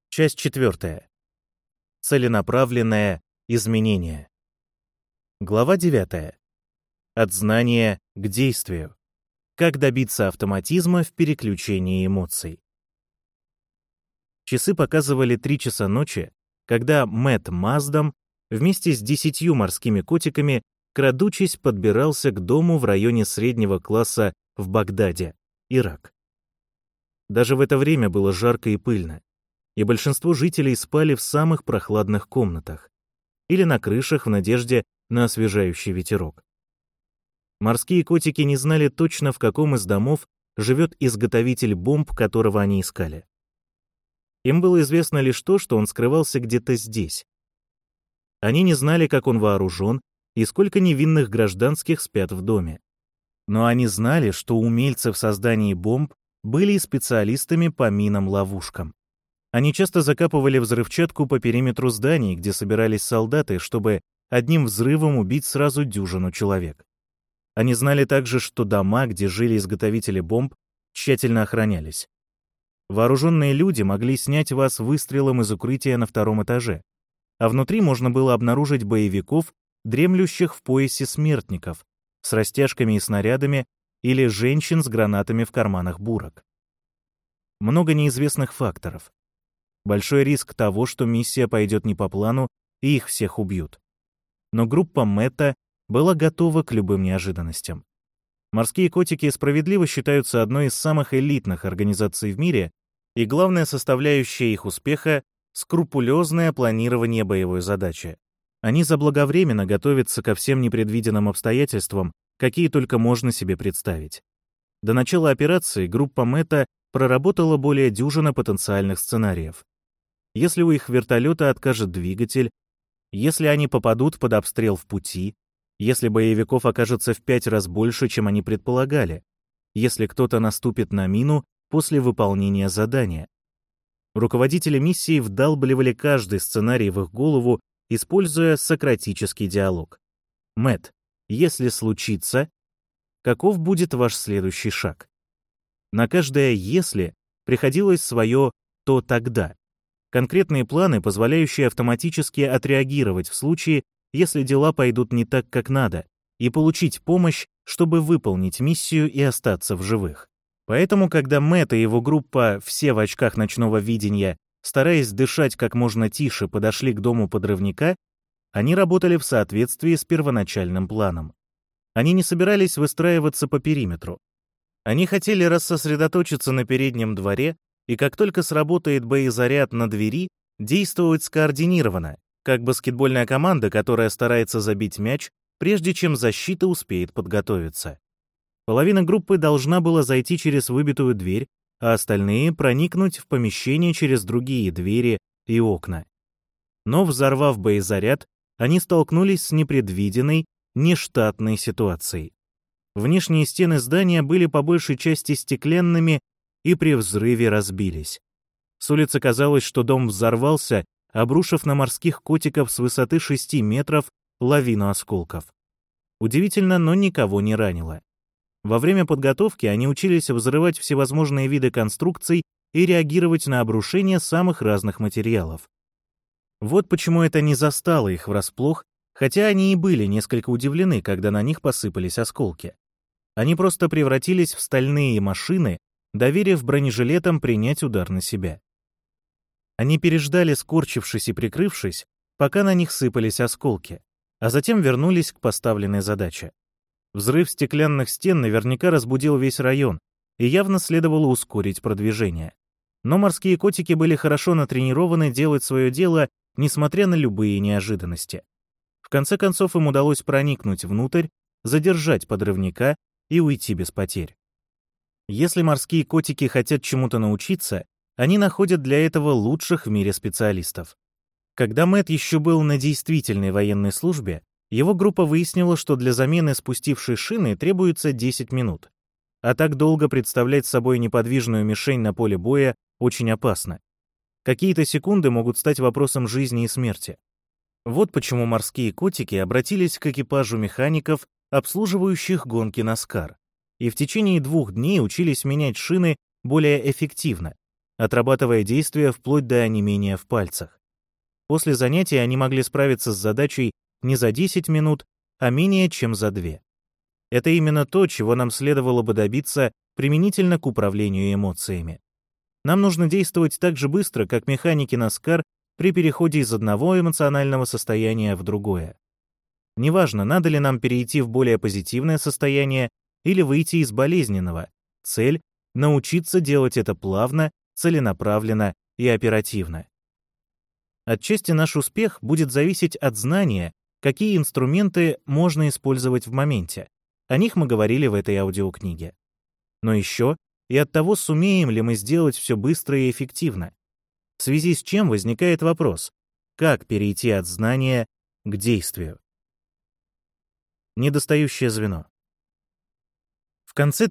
Часть 4. Целенаправленное изменение. Глава 9. От знания к действию. Как добиться автоматизма в переключении эмоций. Часы показывали 3 часа ночи, когда Мэтт Маздам вместе с 10 морскими котиками, крадучись, подбирался к дому в районе среднего класса в Багдаде, Ирак. Даже в это время было жарко и пыльно, и большинство жителей спали в самых прохладных комнатах или на крышах в надежде на освежающий ветерок. Морские котики не знали точно, в каком из домов живет изготовитель бомб, которого они искали. Им было известно лишь то, что он скрывался где-то здесь. Они не знали, как он вооружен и сколько невинных гражданских спят в доме. Но они знали, что умельцы в создании бомб были и специалистами по минам-ловушкам. Они часто закапывали взрывчатку по периметру зданий, где собирались солдаты, чтобы одним взрывом убить сразу дюжину человек. Они знали также, что дома, где жили изготовители бомб, тщательно охранялись. Вооруженные люди могли снять вас выстрелом из укрытия на 2-м этаже, а внутри можно было обнаружить боевиков, дремлющих в поясе смертников, с растяжками и снарядами, или женщин с гранатами в карманах бурок. Много неизвестных факторов. Большой риск того, что миссия пойдет не по плану, и их всех убьют. Но группа Мэтта была готова к любым неожиданностям. Морские котики справедливо считаются одной из самых элитных организаций в мире, и главная составляющая их успеха — скрупулезное планирование боевой задачи. Они заблаговременно готовятся ко всем непредвиденным обстоятельствам, какие только можно себе представить. До начала операции группа Мэтта проработала более дюжины потенциальных сценариев. Если у их вертолета откажет двигатель, если они попадут под обстрел в пути, если боевиков окажется в 5 раз больше, чем они предполагали, если кто-то наступит на мину после выполнения задания. Руководители миссии вдалбливали каждый сценарий в их голову, используя сократический диалог. «Мэтт, если случится, каков будет ваш следующий шаг?» На каждое «если» приходилось свое «то тогда». Конкретные планы, позволяющие автоматически отреагировать в случае, если дела пойдут не так, как надо, и получить помощь, чтобы выполнить миссию и остаться в живых. Поэтому, когда Мэтт и его группа, все в очках ночного видения, стараясь дышать как можно тише, подошли к дому подрывника, они работали в соответствии с первоначальным планом. Они не собирались выстраиваться по периметру. Они хотели рассосредоточиться на переднем дворе и, как только сработает боезаряд на двери, действовать скоординированно, как баскетбольная команда, которая старается забить мяч, прежде чем защита успеет подготовиться. Половина группы должна была зайти через выбитую дверь, а остальные проникнуть в помещение через другие двери и окна. Но, взорвав боезаряд, они столкнулись с непредвиденной, нештатной ситуацией. Внешние стены здания были по большей части стеклянными и при взрыве разбились. С улицы казалось, что дом взорвался, обрушив на морских котиков с высоты 6 метров лавину осколков. Удивительно, но никого не ранило. Во время подготовки они учились взрывать всевозможные виды конструкций и реагировать на обрушение самых разных материалов. Вот почему это не застало их врасплох, хотя они и были несколько удивлены, когда на них посыпались осколки. Они просто превратились в стальные машины, доверив бронежилетам принять удар на себя. Они переждали, скорчившись и прикрывшись, пока на них сыпались осколки, а затем вернулись к поставленной задаче. Взрыв стеклянных стен наверняка разбудил весь район, и явно следовало ускорить продвижение. Но морские котики были хорошо натренированы делать свое дело, несмотря на любые неожиданности. В конце концов им удалось проникнуть внутрь, задержать подрывника и уйти без потерь. Если морские котики хотят чему-то научиться, они находят для этого лучших в мире специалистов. Когда Мэтт еще был на действительной военной службе, его группа выяснила, что для замены спустившей шины требуется 10 минут. А так долго представлять собой неподвижную мишень на поле боя очень опасно. Какие-то секунды могут стать вопросом жизни и смерти. Вот почему морские котики обратились к экипажу механиков, обслуживающих гонки NASCAR, и в течение 2 дней учились менять шины более эффективно, отрабатывая действия вплоть до онемения в пальцах. После занятия они могли справиться с задачей не за 10 минут, а менее чем за 2. Это именно то, чего нам следовало бы добиться применительно к управлению эмоциями. Нам нужно действовать так же быстро, как механики NASCAR при переходе из одного эмоционального состояния в другое. Неважно, надо ли нам перейти в более позитивное состояние или выйти из болезненного. Цель — научиться делать это плавно, целенаправленно и оперативно. Отчасти наш успех будет зависеть от знания, какие инструменты можно использовать в моменте. О них мы говорили в этой аудиокниге. Но еще и от того, сумеем ли мы сделать все быстро и эффективно. В связи с чем возникает вопрос, как перейти от знания к действию. Недостающее звено. В конце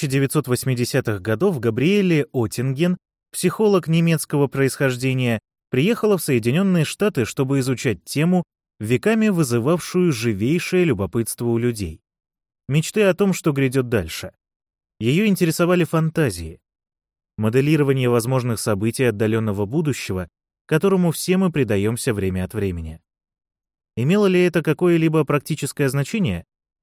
1980-х годов Габриэле Оттинген, психолог немецкого происхождения, приехала в Соединенные Штаты, чтобы изучать тему, веками вызывавшую живейшее любопытство у людей. Мечты о том, что грядет дальше. Ее интересовали фантазии. Моделирование возможных событий отдаленного будущего, которому все мы предаемся время от времени. Имело ли это какое-либо практическое значение?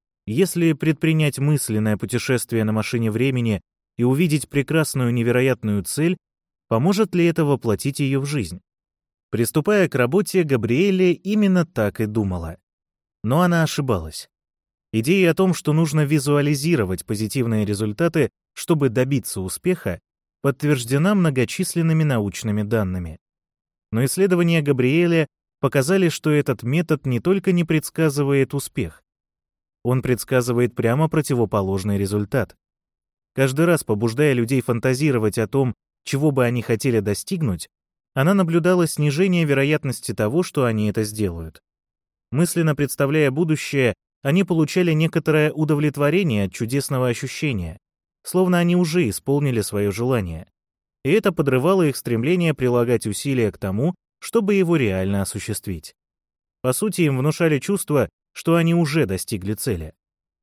Если предпринять мысленное путешествие на машине времени и увидеть прекрасную невероятную цель, поможет ли это воплотить ее в жизнь? Приступая к работе, Габриэле именно так и думала. Но она ошибалась. Идея о том, что нужно визуализировать позитивные результаты, чтобы добиться успеха, подтверждена многочисленными научными данными. Но исследования Габриэле показали, что этот метод не только не предсказывает успех, он предсказывает прямо противоположный результат. Каждый раз побуждая людей фантазировать о том, чего бы они хотели достигнуть, она наблюдала снижение вероятности того, что они это сделают. Мысленно представляя будущее, они получали некоторое удовлетворение от чудесного ощущения, словно они уже исполнили свое желание. И это подрывало их стремление прилагать усилия к тому, чтобы его реально осуществить. По сути, им внушали чувство, что они уже достигли цели.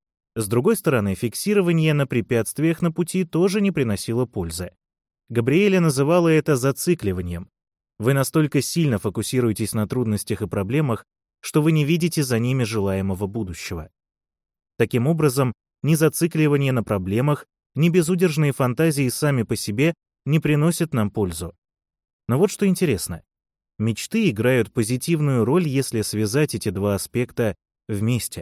С другой стороны, фиксирование на препятствиях на пути тоже не приносило пользы. Габриэле называла это зацикливанием. Вы настолько сильно фокусируетесь на трудностях и проблемах, что вы не видите за ними желаемого будущего. Таким образом, ни зацикливание на проблемах, ни безудержные фантазии сами по себе не приносят нам пользу. Но вот что интересно. Мечты играют позитивную роль, если связать эти два аспекта вместе.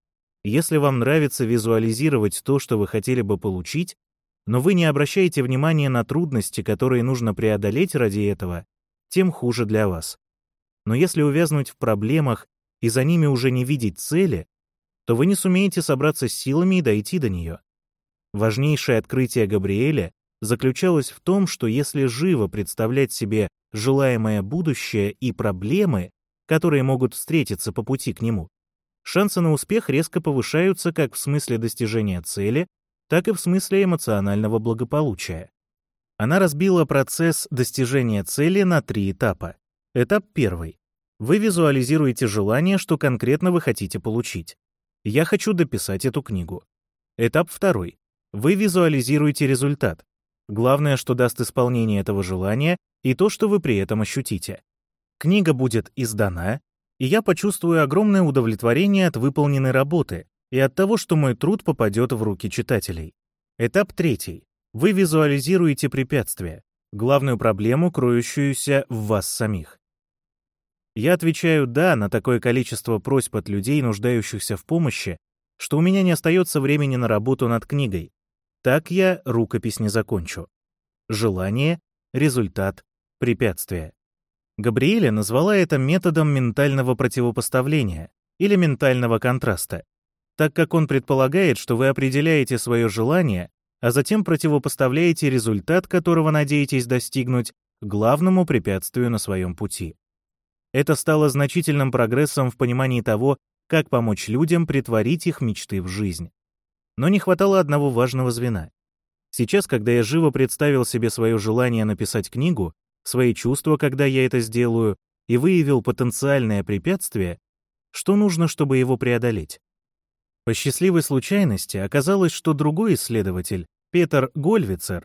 Если вам нравится визуализировать то, что вы хотели бы получить, но вы не обращаете внимания на трудности, которые нужно преодолеть ради этого, тем хуже для вас. Но если увязнуть в проблемах и за ними уже не видеть цели, то вы не сумеете собраться с силами и дойти до нее. Важнейшее открытие Габриэля заключалось в том, что если живо представлять себе желаемое будущее и проблемы, которые могут встретиться по пути к нему, шансы на успех резко повышаются как в смысле достижения цели, так и в смысле эмоционального благополучия. Она разбила процесс достижения цели на 3 этапа. Этап 1. Вы визуализируете желание, что конкретно вы хотите получить. Я хочу дописать эту книгу. Этап 2. Вы визуализируете результат. Главное, что даст исполнение этого желания, и то, что вы при этом ощутите. Книга будет издана, и я почувствую огромное удовлетворение от выполненной работы и от того, что мой труд попадет в руки читателей. Этап 3. Вы визуализируете препятствие, главную проблему, кроющуюся в вас самих. Я отвечаю «да» на такое количество просьб от людей, нуждающихся в помощи, что у меня не остается времени на работу над книгой. Так я рукопись не закончу. Желание, результат, препятствие. Габриэля назвала это методом ментального противопоставления или ментального контраста, так как он предполагает, что вы определяете свое желание, а затем противопоставляете результат, которого надеетесь достигнуть, главному препятствию на своем пути. Это стало значительным прогрессом в понимании того, как помочь людям претворить их мечты в жизнь. Но не хватало одного важного звена. Сейчас, когда я живо представил себе свое желание написать книгу, свои чувства, когда я это сделаю, и выявил потенциальное препятствие, что нужно, чтобы его преодолеть? По счастливой случайности оказалось, что другой исследователь, Петер Гольвицер,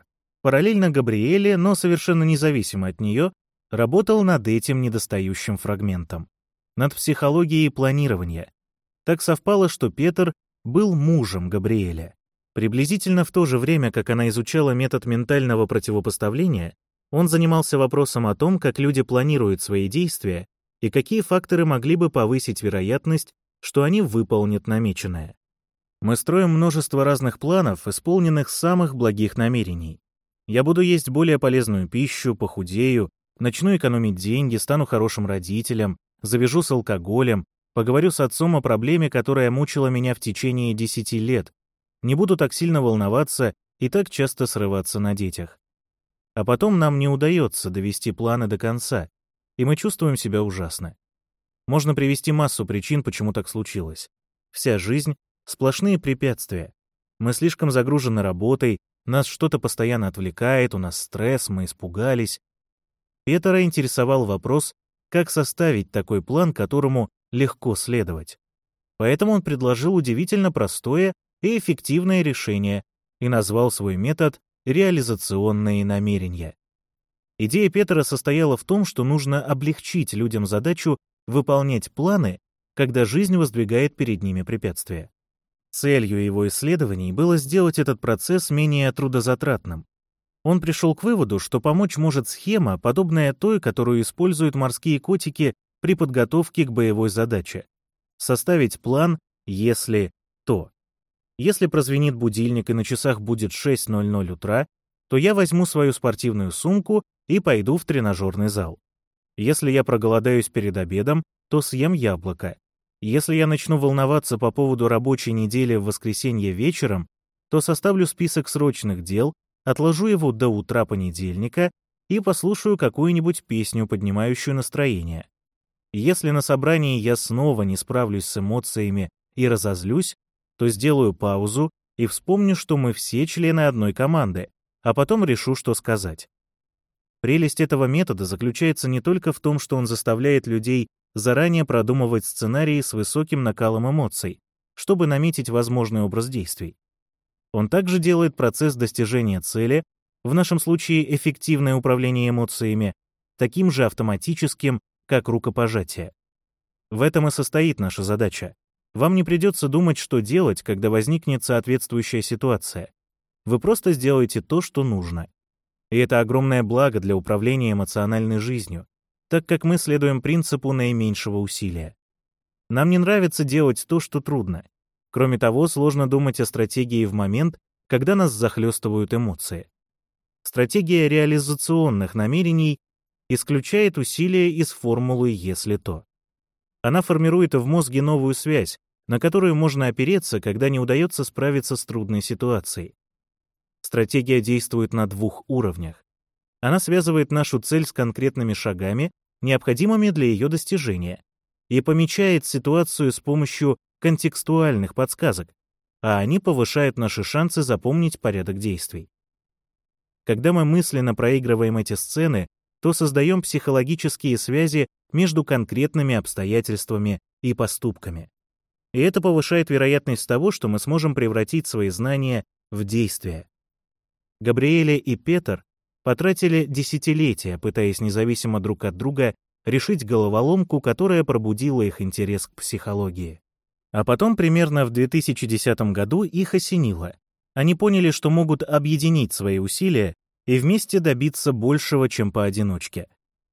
Параллельно Габриэле, но совершенно независимо от нее, работал над этим недостающим фрагментом, над психологией планирования. Так совпало, что Петр был мужем Габриэля. Приблизительно в то же время, как она изучала метод ментального противопоставления, он занимался вопросом о том, как люди планируют свои действия и какие факторы могли бы повысить вероятность, что они выполнят намеченное. Мы строим множество разных планов, исполненных самых благих намерений. Я буду есть более полезную пищу, похудею, начну экономить деньги, стану хорошим родителем, завяжу с алкоголем, поговорю с отцом о проблеме, которая мучила меня в течение 10 лет, не буду так сильно волноваться и так часто срываться на детях. А потом нам не удается довести планы до конца, и мы чувствуем себя ужасно. Можно привести массу причин, почему так случилось. Вся жизнь — сплошные препятствия. Мы слишком загружены работой, нас что-то постоянно отвлекает, у нас стресс, мы испугались. Петра интересовал вопрос, как составить такой план, которому легко следовать. Поэтому он предложил удивительно простое и эффективное решение и назвал свой метод «реализационные намерения». Идея Петра состояла в том, что нужно облегчить людям задачу выполнять планы, когда жизнь воздвигает перед ними препятствия. Целью его исследований было сделать этот процесс менее трудозатратным. Он пришел к выводу, что помочь может схема, подобная той, которую используют морские котики при подготовке к боевой задаче. Составить план, если то. Если прозвенит будильник и на часах будет 6:00 утра, то я возьму свою спортивную сумку и пойду в тренажерный зал. Если я проголодаюсь перед обедом, то съем яблоко. Если я начну волноваться по поводу рабочей недели в воскресенье вечером, то составлю список срочных дел, отложу его до утра понедельника и послушаю какую-нибудь песню, поднимающую настроение. Если на собрании я снова не справлюсь с эмоциями и разозлюсь, то сделаю паузу и вспомню, что мы все члены одной команды, а потом решу, что сказать. Прелесть этого метода заключается не только в том, что он заставляет людей заранее продумывать сценарии с высоким накалом эмоций, чтобы наметить возможный образ действий. Он также делает процесс достижения цели, в нашем случае эффективное управление эмоциями, таким же автоматическим, как рукопожатие. В этом и состоит наша задача. Вам не придется думать, что делать, когда возникнет соответствующая ситуация. Вы просто сделаете то, что нужно. И это огромное благо для управления эмоциональной жизнью, так как мы следуем принципу наименьшего усилия. Нам не нравится делать то, что трудно. Кроме того, сложно думать о стратегии в момент, когда нас захлестывают эмоции. Стратегия реализационных намерений исключает усилия из формулы «если то». Она формирует в мозге новую связь, на которую можно опереться, когда не удается справиться с трудной ситуацией. Стратегия действует на 2 уровнях. Она связывает нашу цель с конкретными шагами, необходимыми для ее достижения, и помечает ситуацию с помощью контекстуальных подсказок, а они повышают наши шансы запомнить порядок действий. Когда мы мысленно проигрываем эти сцены, то создаем психологические связи между конкретными обстоятельствами и поступками. И это повышает вероятность того, что мы сможем превратить свои знания в действия. Габриэле и Петр потратили десятилетия, пытаясь независимо друг от друга решить головоломку, которая пробудила их интерес к психологии. А потом, примерно в 2010 году, их осенило. Они поняли, что могут объединить свои усилия и вместе добиться большего, чем поодиночке.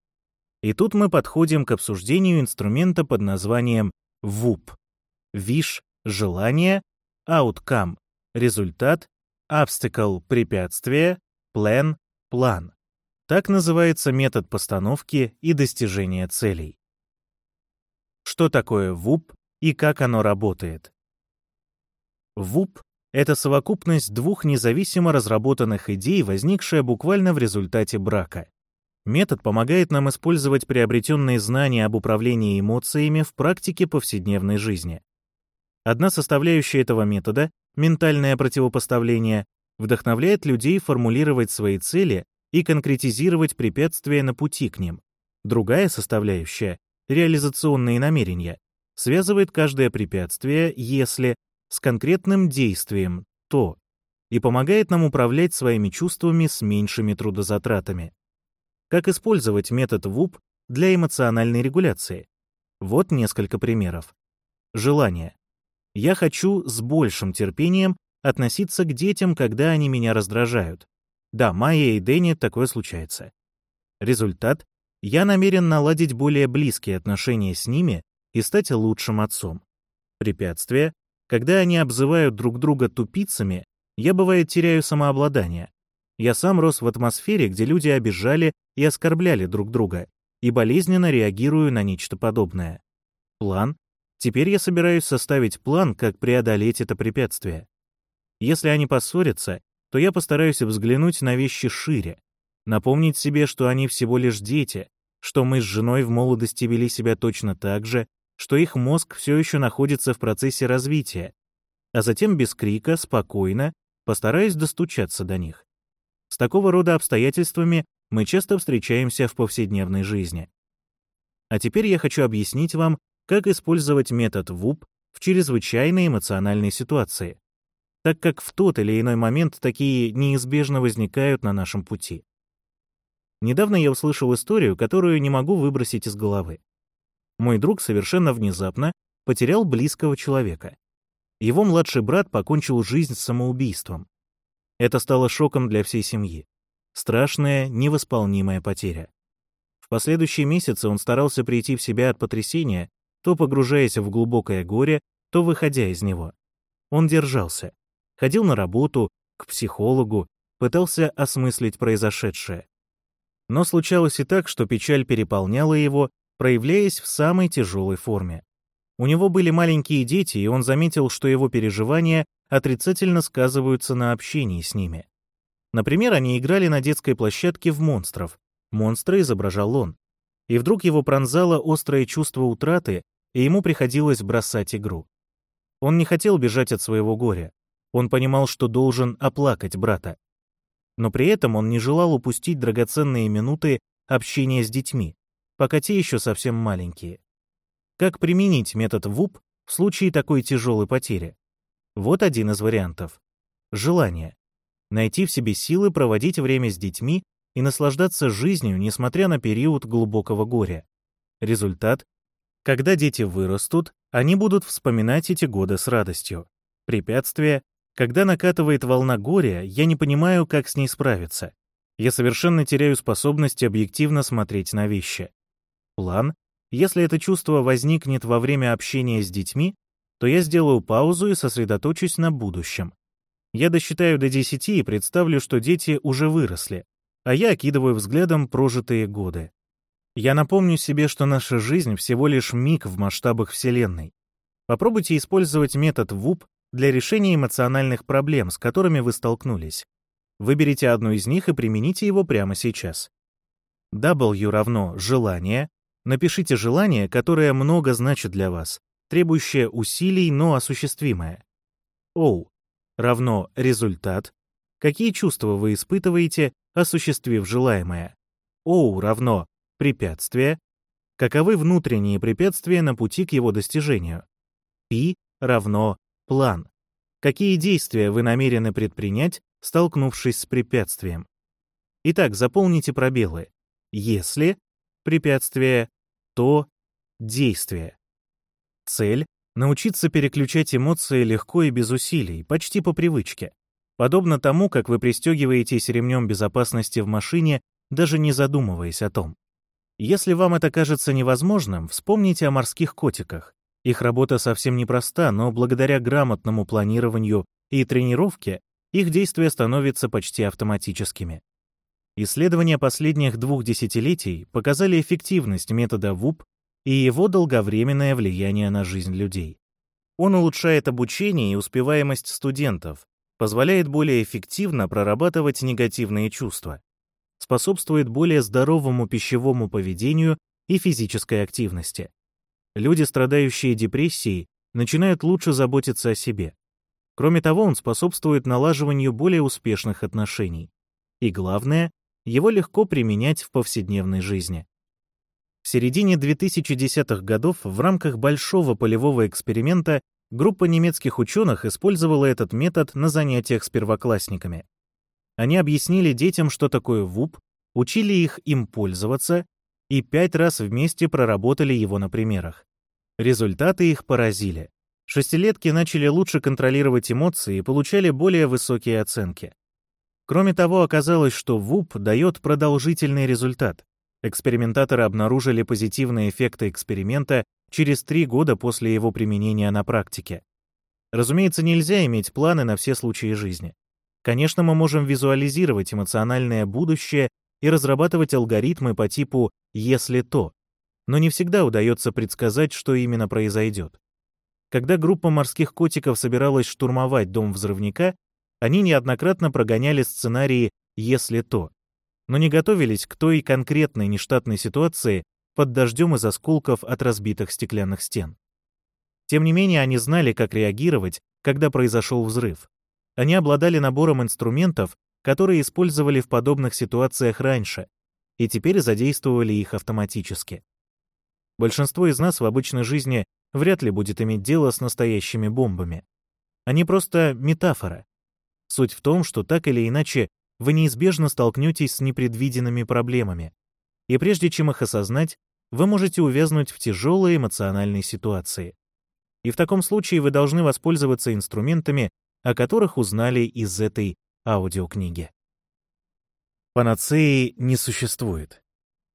И тут мы подходим к обсуждению инструмента под названием WOOP. Wish — желание, Outcome — результат, Obstacle — препятствие, Plan — план. Так называется метод постановки и достижения целей. Что такое WOOP и как оно работает? WOOP — это совокупность 2 независимо разработанных идей, возникшая буквально в результате брака. Метод помогает нам использовать приобретенные знания об управлении эмоциями в практике повседневной жизни. Одна составляющая этого метода, ментальное противопоставление, вдохновляет людей формулировать свои цели и конкретизировать препятствия на пути к ним. Другая составляющая, реализационные намерения, связывает каждое препятствие, если, с конкретным действием, то. и помогает нам управлять своими чувствами с меньшими трудозатратами. Как использовать метод ВУП для эмоциональной регуляции? Вот несколько примеров. Желание. Я хочу с большим терпением относиться к детям, когда они меня раздражают. Да, Майе и Дэнни такое случается. Результат. Я намерен наладить более близкие отношения с ними и стать лучшим отцом. Препятствие. Когда они обзывают друг друга тупицами, я, бывает, теряю самообладание. Я сам рос в атмосфере, где люди обижали и оскорбляли друг друга, и болезненно реагирую на нечто подобное. План. Теперь я собираюсь составить план, как преодолеть это препятствие. Если они поссорятся, то я постараюсь взглянуть на вещи шире, напомнить себе, что они всего лишь дети, что мы с женой в молодости вели себя точно так же, что их мозг все еще находится в процессе развития, а затем без крика, спокойно, постараюсь достучаться до них. С такого рода обстоятельствами мы часто встречаемся в повседневной жизни. А теперь я хочу объяснить вам, как использовать метод ВУП в чрезвычайной эмоциональной ситуации, так как в тот или иной момент такие неизбежно возникают на нашем пути. Недавно я услышал историю, которую не могу выбросить из головы. Мой друг совершенно внезапно потерял близкого человека. Его младший брат покончил жизнь самоубийством. Это стало шоком для всей семьи. Страшная, невосполнимая потеря. В последующие месяцы он старался прийти в себя от потрясения, то погружаясь в глубокое горе, то выходя из него. Он держался. Ходил на работу, к психологу, пытался осмыслить произошедшее. Но случалось и так, что печаль переполняла его, проявляясь в самой тяжелой форме. У него были маленькие дети, и он заметил, что его переживания отрицательно сказываются на общении с ними. Например, они играли на детской площадке в монстров. Монстра изображал он. И вдруг его пронзало острое чувство утраты, и ему приходилось бросать игру. Он не хотел бежать от своего горя. Он понимал, что должен оплакать брата. Но при этом он не желал упустить драгоценные минуты общения с детьми, пока те еще совсем маленькие. Как применить метод ВУП в случае такой тяжелой потери? Вот один из вариантов. Желание. Найти в себе силы проводить время с детьми и наслаждаться жизнью, несмотря на период глубокого горя. Результат. Когда дети вырастут, они будут вспоминать эти годы с радостью. Препятствие. Когда накатывает волна горя, я не понимаю, как с ней справиться. Я совершенно теряю способность объективно смотреть на вещи. План. Если это чувство возникнет во время общения с детьми, то я сделаю паузу и сосредоточусь на будущем. Я досчитаю до 10 и представлю, что дети уже выросли, а я окидываю взглядом прожитые годы. Я напомню себе, что наша жизнь всего лишь миг в масштабах Вселенной. Попробуйте использовать метод ВУП для решения эмоциональных проблем, с которыми вы столкнулись. Выберите одну из них и примените его прямо сейчас. W равно «желание». Напишите желание, которое много значит для вас, требующее усилий, но осуществимое. O равно «результат». Какие чувства вы испытываете, осуществив желаемое? O равно «препятствие». Каковы внутренние препятствия на пути к его достижению? P равно «план». Какие действия вы намерены предпринять, столкнувшись с препятствием? Итак, заполните пробелы. Если препятствие, то действие. Цель — научиться переключать эмоции легко и без усилий, почти по привычке. Подобно тому, как вы пристегиваетесь ремнем безопасности в машине, даже не задумываясь о том. Если вам это кажется невозможным, вспомните о морских котиках. Их работа совсем непроста, но благодаря грамотному планированию и тренировке их действия становятся почти автоматическими. Исследования последних 2 десятилетий показали эффективность метода ВУП и его долговременное влияние на жизнь людей. Он улучшает обучение и успеваемость студентов, позволяет более эффективно прорабатывать негативные чувства, способствует более здоровому пищевому поведению и физической активности. Люди, страдающие депрессией, начинают лучше заботиться о себе. Кроме того, он способствует налаживанию более успешных отношений. И главное, его легко применять в повседневной жизни. В середине 2010-х годов в рамках большого полевого эксперимента Группа немецких ученых использовала этот метод на занятиях с первоклассниками. Они объяснили детям, что такое ВУП, учили их им пользоваться и 5 раз вместе проработали его на примерах. Результаты их поразили. Шестилетки начали лучше контролировать эмоции и получали более высокие оценки. Кроме того, оказалось, что ВУП дает продолжительный результат. Экспериментаторы обнаружили позитивные эффекты эксперимента через 3 года после его применения на практике. Разумеется, нельзя иметь планы на все случаи жизни. Конечно, мы можем визуализировать эмоциональное будущее и разрабатывать алгоритмы по типу «если то», но не всегда удается предсказать, что именно произойдет. Когда группа морских котиков собиралась штурмовать дом взрывника, они неоднократно прогоняли сценарии «если то», но не готовились к той конкретной нештатной ситуации под дождем из осколков от разбитых стеклянных стен. Тем не менее, они знали, как реагировать, когда произошел взрыв. Они обладали набором инструментов, которые использовали в подобных ситуациях раньше, и теперь задействовали их автоматически. Большинство из нас в обычной жизни вряд ли будет иметь дело с настоящими бомбами. Они просто метафора. Суть в том, что так или иначе вы неизбежно столкнетесь с непредвиденными проблемами, и прежде чем их осознать, вы можете увязнуть в тяжелой эмоциональной ситуации. И в таком случае вы должны воспользоваться инструментами, о которых узнали из этой аудиокниги. Панацеи не существует.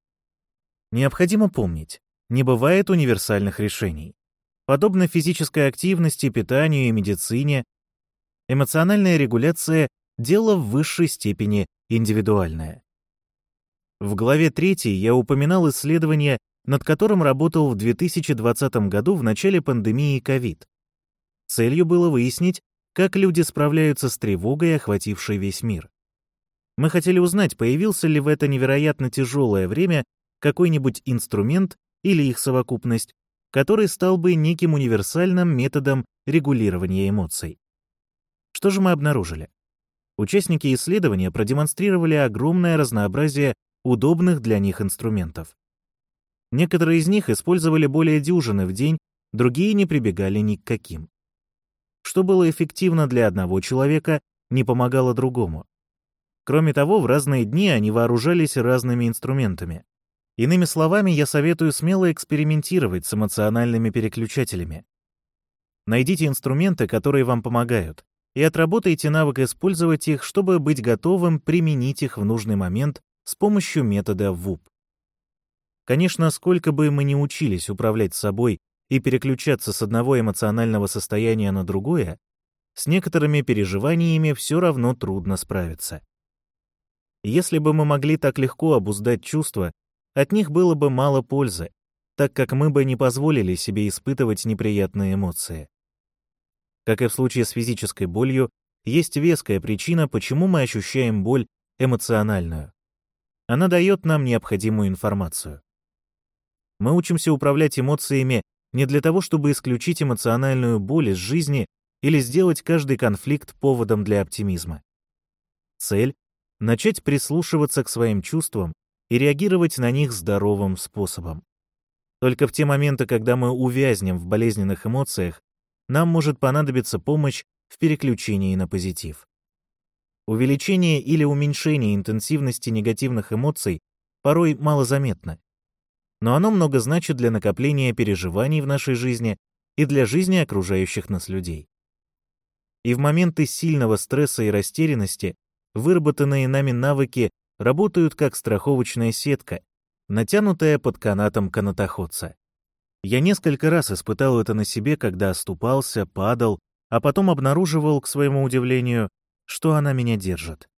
Необходимо помнить, не бывает универсальных решений. Подобно физической активности, питанию и медицине, эмоциональная регуляция — дело в высшей степени индивидуальное. В главе 3 я упоминал исследование, над которым работал в 2020 году в начале пандемии COVID. Целью было выяснить, как люди справляются с тревогой, охватившей весь мир. Мы хотели узнать, появился ли в это невероятно тяжелое время какой-нибудь инструмент или их совокупность, который стал бы неким универсальным методом регулирования эмоций. Что же мы обнаружили? Участники исследования продемонстрировали огромное разнообразие удобных для них инструментов. Некоторые из них использовали более дюжины в день, другие не прибегали ни к каким. Что было эффективно для одного человека, не помогало другому. Кроме того, в разные дни они вооружались разными инструментами. Иными словами, я советую смело экспериментировать с эмоциональными переключателями. Найдите инструменты, которые вам помогают, и отработайте навык использовать их, чтобы быть готовым применить их в нужный момент с помощью метода ВУП. Конечно, сколько бы мы ни учились управлять собой и переключаться с одного эмоционального состояния на другое, с некоторыми переживаниями все равно трудно справиться. Если бы мы могли так легко обуздать чувства, от них было бы мало пользы, так как мы бы не позволили себе испытывать неприятные эмоции. Как и в случае с физической болью, есть веская причина, почему мы ощущаем боль эмоциональную. Она дает нам необходимую информацию. Мы учимся управлять эмоциями не для того, чтобы исключить эмоциональную боль из жизни или сделать каждый конфликт поводом для оптимизма. Цель — начать прислушиваться к своим чувствам и реагировать на них здоровым способом. Только в те моменты, когда мы увязнем в болезненных эмоциях, нам может понадобиться помощь в переключении на позитив. Увеличение или уменьшение интенсивности негативных эмоций порой малозаметно, но оно много значит для накопления переживаний в нашей жизни и для жизни окружающих нас людей. И в моменты сильного стресса и растерянности выработанные нами навыки работают как страховочная сетка, натянутая под канатом канатоходца. Я несколько раз испытал это на себе, когда оступался, падал, а потом обнаруживал, к своему удивлению, что она меня держит.